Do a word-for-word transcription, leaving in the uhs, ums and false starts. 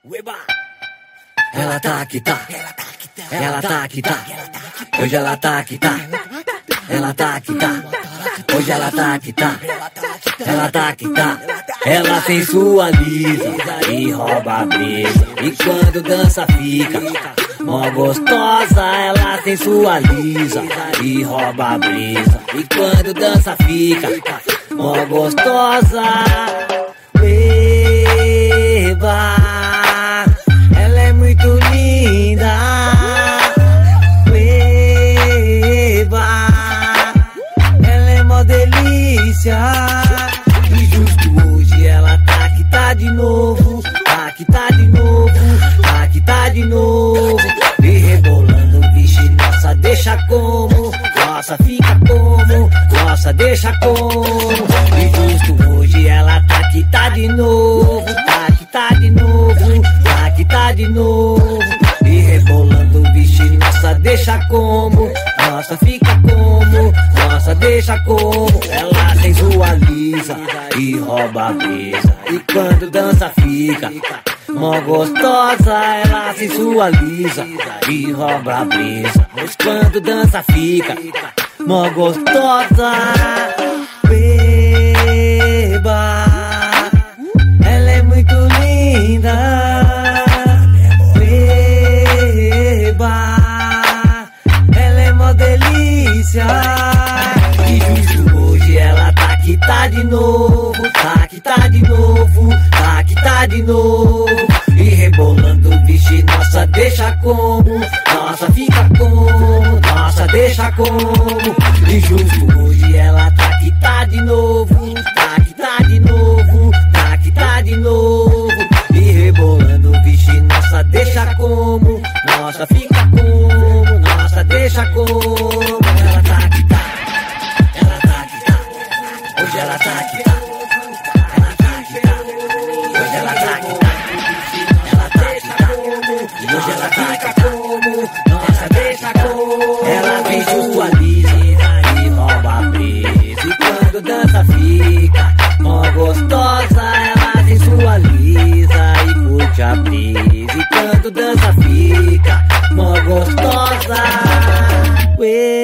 Ueba! Ela tá que tá, ela tá que tá, hoje ela tá que tá, ela tá que tá, hoje ela tá que tá, ela tá que tá, ela sensualiza e rouba a brisa, e quando dança fica mó gostosa, ela sensualiza e rouba a brisa, e quando dança fica mó gostosa. Eba! Ela é muito linda. Eba! Ela é mó delícia. E justo hoje ela tá que tá de novo, tá que tá de novo, tá que tá de novo. E rebolando, vixe, nossa, deixa como, nossa, fica como, nossa, deixa como. E justo hoje ela tá que tá de novo, tá que tá de novo, tá que tá de novo. E rebolando, vixe, nossa, deixa como, nossa, fica como, nossa, deixa como. Ela sensualiza e rouba a brisa, e quando dança fica mó gostosa. Ela sensualiza e rouba a brisa, mas quando dança fica mó gostosa. Eba! Ela é muito linda. Eba! Ela é mó delícia. E justo hoje ela tá que tá de novo, tá que tá de novo, tá que tá de novo. E rebolando, vixe, nossa, deixa como, nossa, fica como, nossa, deixa como. E justo hoje ela tá que tá de novo, tá que tá de novo, tá que tá de novo. E rebolando, vixe, nossa, deixa como, nossa, fica como, nossa, deixa como. Ela tá que tá, ela tá que tá, hoje ela tá que tá, ela tá que tá, hoje ela tá que tá, ela tá que tá, e hoje ela tá que tá, nossa, deixa como. Ela vem sensualiza e rouba a brisa, e quando dança fica mó gostosa. Ela sensualiza e curte a brisa, e quando dança fica mó gostosa. Ué.